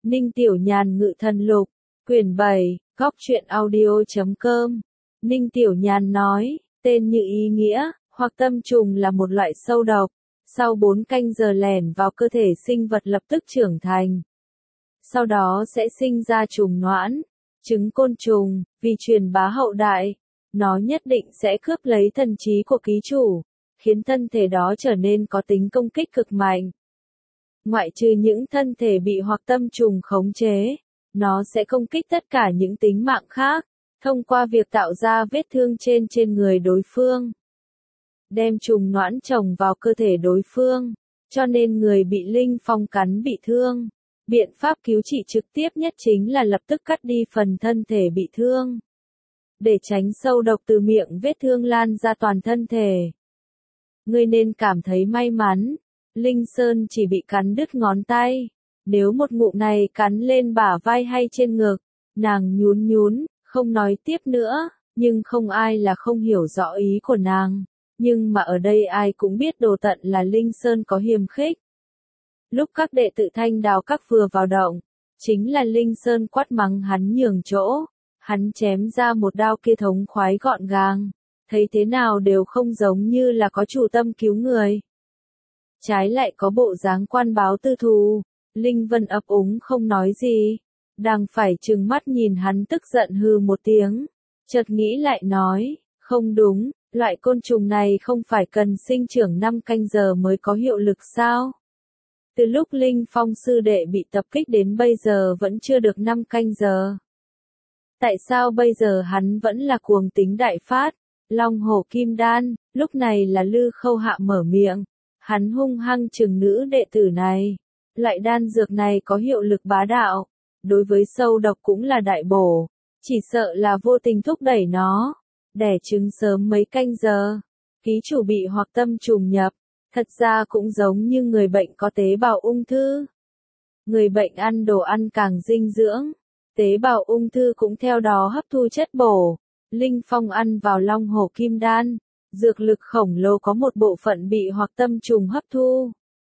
Ninh Tiểu Nhàn Ngự Thần Lục, quyển 7, góc truyện audio.com. Ninh Tiểu Nhàn nói, tên như ý nghĩa, hoặc tâm trùng là một loại sâu độc, sau 4 canh giờ lẻn vào cơ thể sinh vật lập tức trưởng thành. Sau đó sẽ sinh ra trùng noãn, trứng côn trùng, vì truyền bá hậu đại, nó nhất định sẽ cướp lấy thần trí của ký chủ, khiến thân thể đó trở nên có tính công kích cực mạnh. Ngoại trừ những thân thể bị hoặc tâm trùng khống chế, nó sẽ công kích tất cả những tính mạng khác, thông qua việc tạo ra vết thương trên người đối phương. Đem trùng noãn trồng vào cơ thể đối phương, cho nên người bị linh phong cắn bị thương. Biện pháp cứu trị trực tiếp nhất chính là lập tức cắt đi phần thân thể bị thương, để tránh sâu độc từ miệng vết thương lan ra toàn thân thể. Ngươi nên cảm thấy may mắn, Linh Sơn chỉ bị cắn đứt ngón tay. Nếu một ngụm này cắn lên bả vai hay trên ngực, nàng nhún nhún, không nói tiếp nữa, nhưng không ai là không hiểu rõ ý của nàng. Nhưng mà ở đây ai cũng biết đồ tận là Linh Sơn có hiềm khích. Lúc các đệ tử Thanh Đào Các vừa vào động, chính là Linh Sơn quát mắng hắn nhường chỗ, hắn chém ra một đao kia thống khoái gọn gàng, thấy thế nào đều không giống như là có chủ tâm cứu người. Trái lại có bộ dáng quan báo tư thù, Linh Vân ấp úng không nói gì, đang phải trừng mắt nhìn hắn tức giận hừ một tiếng, chợt nghĩ lại nói, không đúng, loại côn trùng này không phải cần sinh trưởng 5 canh giờ mới có hiệu lực sao? Từ lúc Linh Phong sư đệ bị tập kích đến bây giờ vẫn chưa được 5 canh giờ. Tại sao bây giờ hắn vẫn là cuồng tính đại phát? Long hổ kim đan, lúc này là Lư Khâu Hạ mở miệng. Hắn hung hăng trừng nữ đệ tử này. Loại đan dược này có hiệu lực bá đạo. Đối với sâu độc cũng là đại bổ. Chỉ sợ là vô tình thúc đẩy nó. Đẻ trứng sớm mấy canh giờ. Ký chủ bị hoặc tâm trùng nhập. Thật ra cũng giống như người bệnh có tế bào ung thư. Người bệnh ăn đồ ăn càng dinh dưỡng, tế bào ung thư cũng theo đó hấp thu chất bổ. Linh Phong ăn vào long hổ kim đan, dược lực khổng lồ có một bộ phận bị hoặc tâm trùng hấp thu.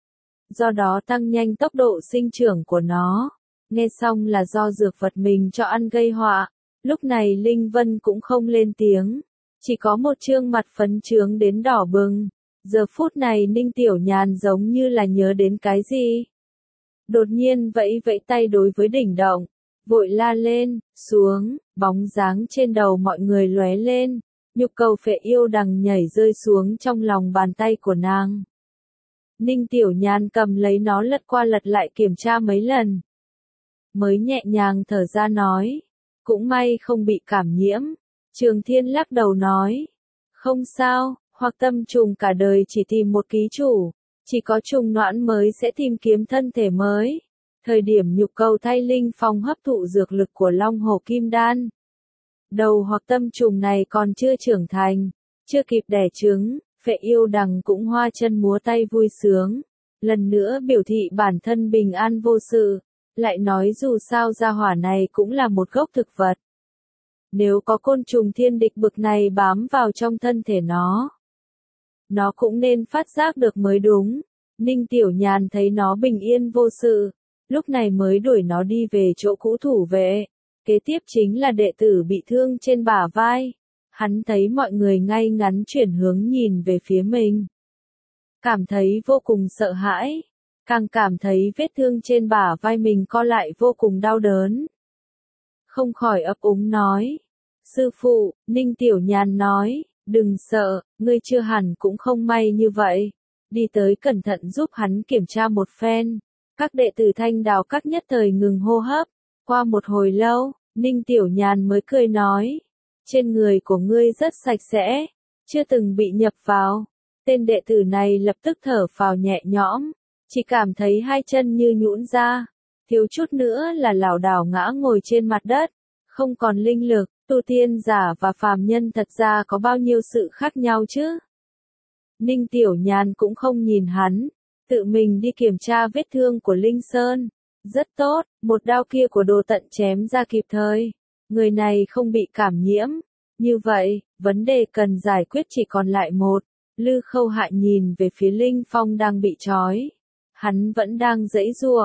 Do đó tăng nhanh tốc độ sinh trưởng của nó. Nghe xong là do dược vật mình cho ăn gây họa. Lúc này Linh Vân cũng không lên tiếng, chỉ có một trương mặt phấn chướng đến đỏ bừng. Giờ phút này Ninh Tiểu Nhàn giống như là nhớ đến cái gì. Đột nhiên vẫy vẫy tay đối với đỉnh động, vội la lên, xuống, bóng dáng trên đầu mọi người lóe lên, nhục cầu phệ yêu đằng nhảy rơi xuống trong lòng bàn tay của nàng. Ninh Tiểu Nhàn cầm lấy nó lật qua lật lại kiểm tra mấy lần. Mới nhẹ nhàng thở ra nói, cũng may không bị cảm nhiễm. Trường Thiên lắc đầu nói, không sao. Hoặc tâm trùng cả đời chỉ tìm một ký chủ, chỉ có trùng noãn mới sẽ tìm kiếm thân thể mới. Thời điểm nhục cầu thay Linh Phong hấp thụ dược lực của long hổ kim đan. Đầu hoặc tâm trùng này còn chưa trưởng thành, chưa kịp đẻ trứng, phệ yêu đằng cũng hoa chân múa tay vui sướng. Lần nữa biểu thị bản thân bình an vô sự, lại nói dù sao gia hỏa này cũng là một gốc thực vật. Nếu có côn trùng thiên địch bực này bám vào trong thân thể nó cũng nên phát giác được mới đúng. Ninh Tiểu Nhàn thấy nó bình yên vô sự, lúc này mới đuổi nó đi về chỗ cũ thủ vệ. Kế tiếp chính là đệ tử bị thương trên bả vai. Hắn thấy mọi người ngay ngắn chuyển hướng nhìn về phía mình. Cảm thấy vô cùng sợ hãi, càng cảm thấy vết thương trên bả vai mình co lại vô cùng đau đớn. Không khỏi ấp úng nói, sư phụ, Ninh Tiểu Nhàn nói, đừng sợ, ngươi chưa hẳn cũng không may như vậy. Đi tới cẩn thận giúp hắn kiểm tra một phen. Các đệ tử Thanh Đào Các nhất thời ngừng hô hấp. Qua một hồi lâu, Ninh Tiểu Nhàn mới cười nói, trên người của ngươi rất sạch sẽ, chưa từng bị nhập vào. Tên đệ tử này lập tức thở phào nhẹ nhõm, chỉ cảm thấy hai chân như nhũn ra, thiếu chút nữa là lảo đảo ngã ngồi trên mặt đất, không còn linh lực. Tu tiên giả và phàm nhân thật ra có bao nhiêu sự khác nhau chứ? Ninh Tiểu Nhàn cũng không nhìn hắn, tự mình đi kiểm tra vết thương của Linh Sơn. Rất tốt, một đao kia của đồ tận chém ra kịp thời. Người này không bị cảm nhiễm. Như vậy, vấn đề cần giải quyết chỉ còn lại một. Lư Khâu Hạ nhìn về phía Linh Phong đang bị trói. Hắn vẫn đang giãy giụa,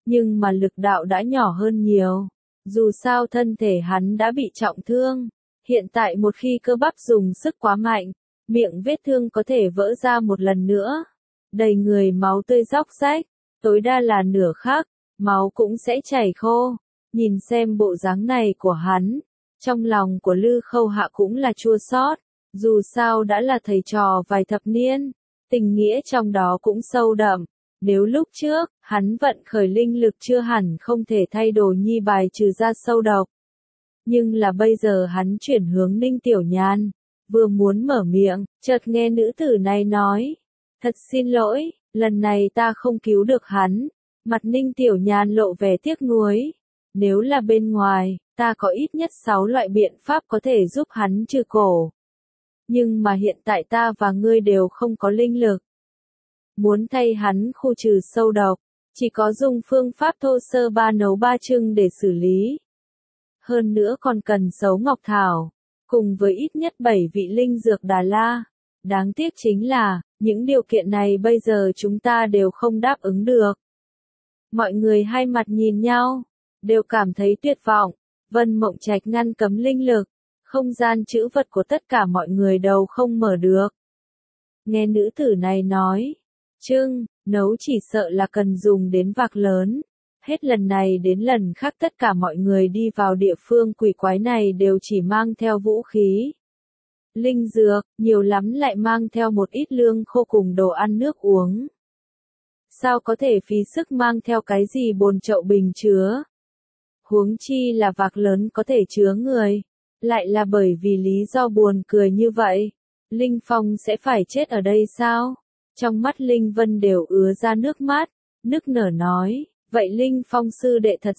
nhưng mà lực đạo đã nhỏ hơn nhiều. Dù sao thân thể hắn đã bị trọng thương, hiện tại một khi cơ bắp dùng sức quá mạnh, miệng vết thương có thể vỡ ra một lần nữa, đầy người máu tươi róc rách, tối đa là nửa khắc, máu cũng sẽ chảy khô. Nhìn xem bộ dáng này của hắn, trong lòng của Lư Khâu Hạ cũng là chua xót, dù sao đã là thầy trò vài thập niên, tình nghĩa trong đó cũng sâu đậm. Nếu lúc trước, hắn vận khởi linh lực chưa hẳn không thể thay đổi nhi bài trừ ra sâu độc. Nhưng là bây giờ hắn chuyển hướng Ninh Tiểu Nhan, vừa muốn mở miệng, chợt nghe nữ tử này nói, thật xin lỗi, lần này ta không cứu được hắn. Mặt Ninh Tiểu Nhan lộ vẻ tiếc nuối. Nếu là bên ngoài, ta có ít nhất 6 loại biện pháp có thể giúp hắn trừ cổ. Nhưng mà hiện tại ta và ngươi đều không có linh lực. Muốn thay hắn khu trừ sâu độc, chỉ có dùng phương pháp thô sơ ba nấu ba chưng để xử lý. Hơn nữa còn cần sấu ngọc thảo, cùng với ít nhất 7 vị linh dược Đà La. Đáng tiếc chính là, những điều kiện này bây giờ chúng ta đều không đáp ứng được. Mọi người hai mặt nhìn nhau, đều cảm thấy tuyệt vọng. Vân Mộng Trạch ngăn cấm linh lực, không gian trữ vật của tất cả mọi người đều không mở được. Nghe nữ tử này nói, chưng, nấu chỉ sợ là cần dùng đến vạc lớn. Hết lần này đến lần khác tất cả mọi người đi vào địa phương quỷ quái này đều chỉ mang theo vũ khí. Linh dược, nhiều lắm lại mang theo một ít lương khô cùng đồ ăn nước uống. Sao có thể phí sức mang theo cái gì bồn chậu bình chứa? Huống chi là vạc lớn có thể chứa người. Lại là bởi vì lý do buồn cười như vậy. Linh Phong sẽ phải chết ở đây sao? Trong mắt Linh Vân đều ứa ra nước mắt, nức nở nói, vậy Linh Phong sư đệ thật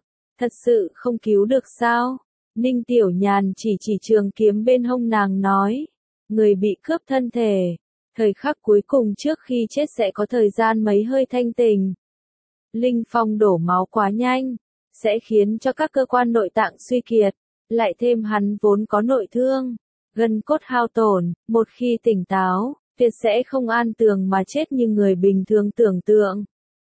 sự không cứu được sao? Ninh Tiểu Nhàn chỉ trường kiếm bên hông nàng nói, người bị cướp thân thể, thời khắc cuối cùng trước khi chết sẽ có thời gian mấy hơi thanh tình. Linh Phong đổ máu quá nhanh, sẽ khiến cho các cơ quan nội tạng suy kiệt, lại thêm hắn vốn có nội thương, gân cốt hao tổn, một khi tỉnh táo, tuyệt sẽ không an tường mà chết như người bình thường tưởng tượng,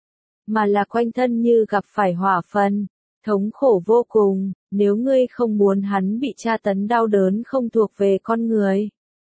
mà là quanh thân như gặp phải hỏa phân, thống khổ vô cùng. Nếu ngươi không muốn hắn bị tra tấn đau đớn không thuộc về con người,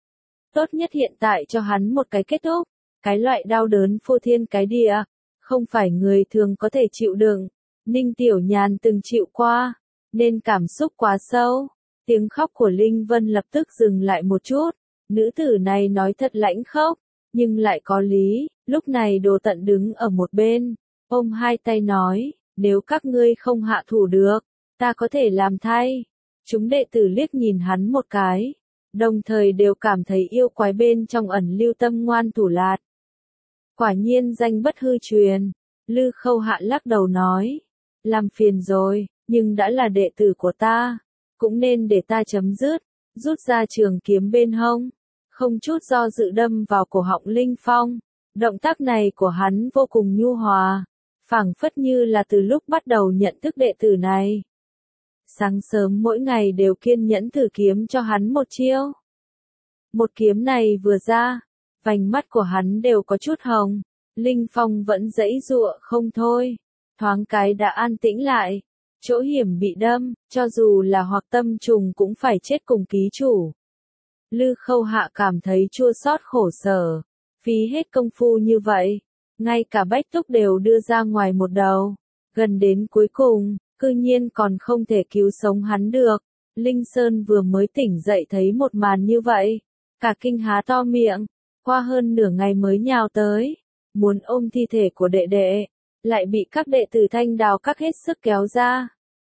tốt nhất hiện tại cho hắn một cái kết thúc. Cái loại đau đớn phô thiên cái địa, không phải người thường có thể chịu đựng. Ninh Tiểu Nhàn từng chịu qua, nên cảm xúc quá sâu. Tiếng khóc của Linh Vân lập tức dừng lại một chút. Nữ tử này nói thật lãnh khốc, nhưng lại có lý. Lúc này Đồ Tận đứng ở một bên, ôm hai tay nói, nếu các ngươi không hạ thủ được, ta có thể làm thay. Chúng đệ tử liếc nhìn hắn một cái, đồng thời đều cảm thấy yêu quái bên trong ẩn lưu tâm ngoan thủ lạt. Quả nhiên danh bất hư truyền. Lư Khâu Hạ lắc đầu nói, làm phiền rồi, nhưng đã là đệ tử của ta, cũng nên để ta chấm dứt. Rút ra trường kiếm bên hông, không chút do dự đâm vào cổ họng Linh Phong. Động tác này của hắn vô cùng nhu hòa, phảng phất như là từ lúc bắt đầu nhận thức đệ tử này. Sáng sớm mỗi ngày đều kiên nhẫn thử kiếm cho hắn một chiêu. Một kiếm này vừa ra, vành mắt của hắn đều có chút hồng. Linh Phong vẫn giãy giụa không thôi, thoáng cái đã an tĩnh lại. Chỗ hiểm bị đâm, cho dù là Hoặc Tâm Trùng cũng phải chết cùng ký chủ. Lư Khâu Hạ cảm thấy chua xót khổ sở, phí hết công phu như vậy, ngay cả Bách Túc đều đưa ra ngoài một đầu, gần đến cuối cùng, cư nhiên còn không thể cứu sống hắn được. Linh Sơn vừa mới tỉnh dậy thấy một màn như vậy, cả kinh há to miệng, qua hơn nửa ngày mới nhào tới, muốn ôm thi thể của đệ đệ, lại bị các đệ tử Thanh Đào các hết sức kéo ra.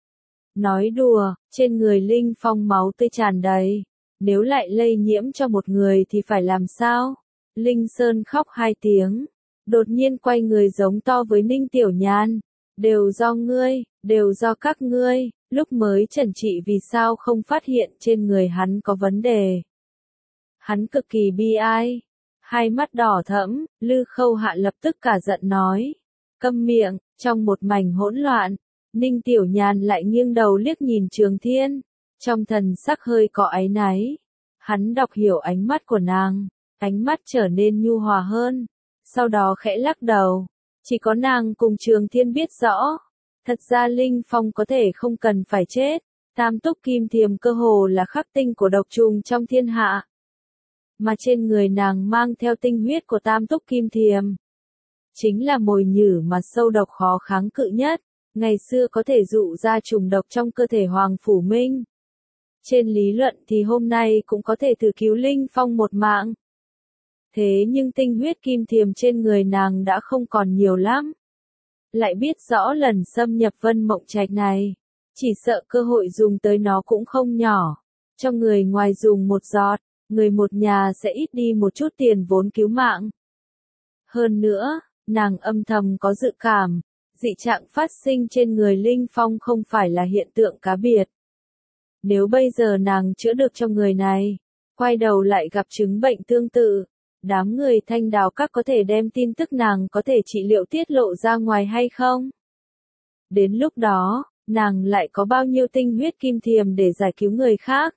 Nói đùa, trên người Linh Phong máu tươi tràn đầy, nếu lại lây nhiễm cho một người thì phải làm sao? Linh Sơn khóc hai tiếng, đột nhiên quay người giống to với Ninh Tiểu Nhan, đều do ngươi, đều do các ngươi. Lúc mới trần trị vì sao không phát hiện trên người hắn có vấn đề. Hắn cực kỳ bi ai, hai mắt đỏ thẫm. Lư Khâu Hạ lập tức cả giận nói, câm miệng. Trong một mảnh hỗn loạn, Ninh Tiểu Nhan lại nghiêng đầu liếc nhìn Trường Thiên, trong thần sắc hơi có áy náy. Hắn đọc hiểu ánh mắt của nàng, ánh mắt trở nên nhu hòa hơn, sau đó khẽ lắc đầu, Chỉ có nàng cùng Trường Thiên biết rõ. Thật ra Linh Phong có thể không cần phải chết. Tam túc kim thiềm cơ hồ là khắc tinh của độc trùng trong thiên hạ. Mà trên người nàng mang theo tinh huyết của tam túc kim thiềm. Chính là mồi nhử mà sâu độc khó kháng cự nhất. Ngày xưa có thể dụ ra trùng độc trong cơ thể Hoàng Phủ Minh. Trên lý luận thì hôm nay cũng có thể thử cứu Linh Phong một mạng. Thế nhưng tinh huyết kim thiềm trên người nàng đã không còn nhiều lắm. Lại biết rõ lần xâm nhập Vân Mộng Trạch này, chỉ sợ cơ hội dùng tới nó cũng không nhỏ. Cho người ngoài dùng một giọt, người một nhà sẽ ít đi một chút tiền vốn cứu mạng. Hơn nữa, nàng âm thầm có dự cảm, dị trạng phát sinh trên người Linh Phong không phải là hiện tượng cá biệt. Nếu bây giờ nàng chữa được cho người này, quay đầu lại gặp chứng bệnh tương tự, đám người Thanh Đào Các có thể đem tin tức nàng có thể trị liệu tiết lộ ra ngoài hay không? Đến lúc đó, nàng lại có bao nhiêu tinh huyết kim thiềm để giải cứu người khác?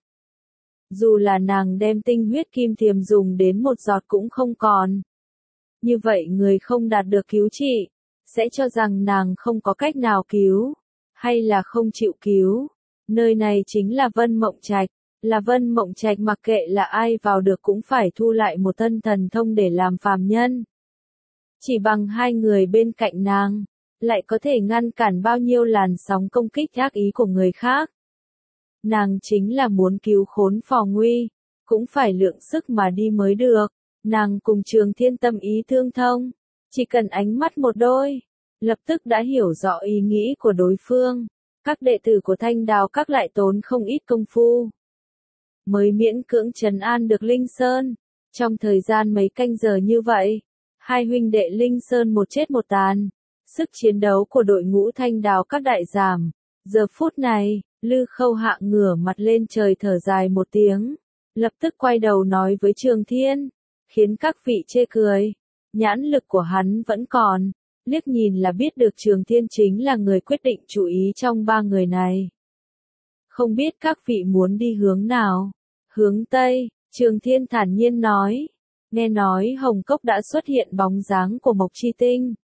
Dù là nàng đem tinh huyết kim thiềm dùng đến một giọt cũng không còn. Như vậy người không đạt được cứu trị, sẽ cho rằng nàng không có cách nào cứu, hay là không chịu cứu. Nơi này chính là Vân Mộng Trạch, là Vân Mộng Trạch mặc kệ là ai vào được cũng phải thu lại một thân thần thông để làm phàm nhân. Chỉ bằng hai người bên cạnh nàng, lại có thể ngăn cản bao nhiêu làn sóng công kích ác ý của người khác. Nàng chính là muốn cứu khốn phò nguy, cũng phải lượng sức mà đi mới được. Nàng cùng Trường Thiên tâm ý tương thông, chỉ cần ánh mắt một đôi, lập tức đã hiểu rõ ý nghĩ của đối phương. Các đệ tử của Thanh Đào Các lại tốn không ít công phu, mới miễn cưỡng trấn an được Linh Sơn. Trong thời gian mấy canh giờ như vậy, hai huynh đệ Linh Sơn một chết một tàn, sức chiến đấu của đội ngũ Thanh Đào Các đại giảm. Giờ phút này, Lư Khâu Hạ ngửa mặt lên trời thở dài một tiếng, lập tức quay đầu nói với Trường Thiên, khiến các vị chê cười. Nhãn lực của hắn vẫn còn, liếc nhìn là biết được Trường Thiên chính là người quyết định chủ ý trong ba người này. Không biết các vị muốn đi hướng nào? Hướng Tây, Trường Thiên thản nhiên nói. Nghe nói Hồng Cốc đã xuất hiện bóng dáng của Mộc Chi Tinh.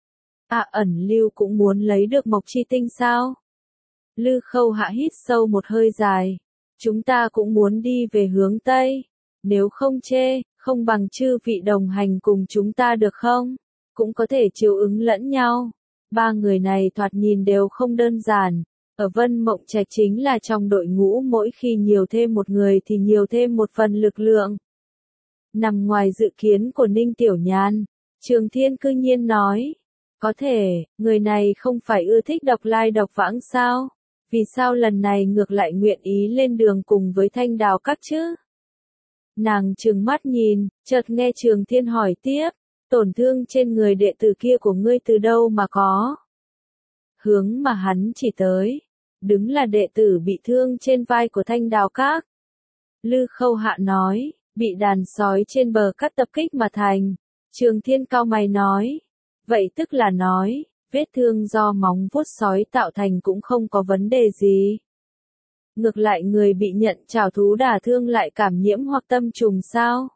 Ẩn Lưu cũng muốn lấy được Mộc Chi Tinh sao? Lư Khâu Hạ hít sâu một hơi dài. Chúng ta cũng muốn đi về hướng Tây. Nếu không chê, không bằng chư vị đồng hành cùng chúng ta được không? Cũng có thể chiếu ứng lẫn nhau. Ba người này thoạt nhìn đều không đơn giản. Ở Vân Mộng Trạch chính là trong đội ngũ mỗi khi nhiều thêm một người thì nhiều thêm một phần lực lượng. Nằm ngoài dự kiến của Ninh Tiểu Nhan, Trường Thiên cư nhiên nói. Có thể, người này không phải ưa thích độc lai độc vãng sao? Vì sao lần này ngược lại nguyện ý lên đường cùng với Thanh Đào Các chứ? Nàng trừng mắt nhìn, chợt nghe Trường Thiên hỏi tiếp. Tổn thương trên người đệ tử kia của ngươi từ đâu mà có? Hướng mà hắn chỉ tới, đứng là đệ tử bị thương trên vai của Thanh Đào Các. Lư Khâu Hạ nói, bị đàn sói trên bờ cắt tập kích mà thành. Trường Thiên cau mày nói, vậy tức là nói, vết thương do móng vuốt sói tạo thành cũng không có vấn đề gì. Ngược lại người bị nhận trảo thú đả thương lại cảm nhiễm hoặc tâm trùng sao?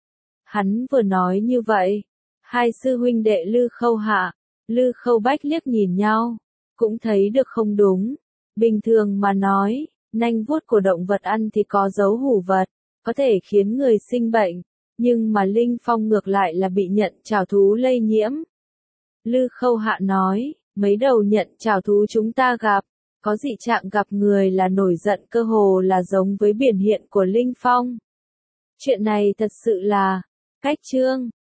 Hắn vừa nói như vậy, hai sư huynh đệ Lư Khâu Hạ, Lư Khâu Bách liếc nhìn nhau, cũng thấy được không đúng. Bình thường mà nói, nanh vuốt của động vật ăn thì có dấu hủ vật, có thể khiến người sinh bệnh, nhưng mà Linh Phong ngược lại là bị nhận trảo thú lây nhiễm. Lư Khâu Hạ nói, mấy đầu nhận trảo thú chúng ta gặp, có dị trạng gặp người là nổi giận cơ hồ là giống với biểu hiện của Linh Phong. Chuyện này thật sự là, cách chương.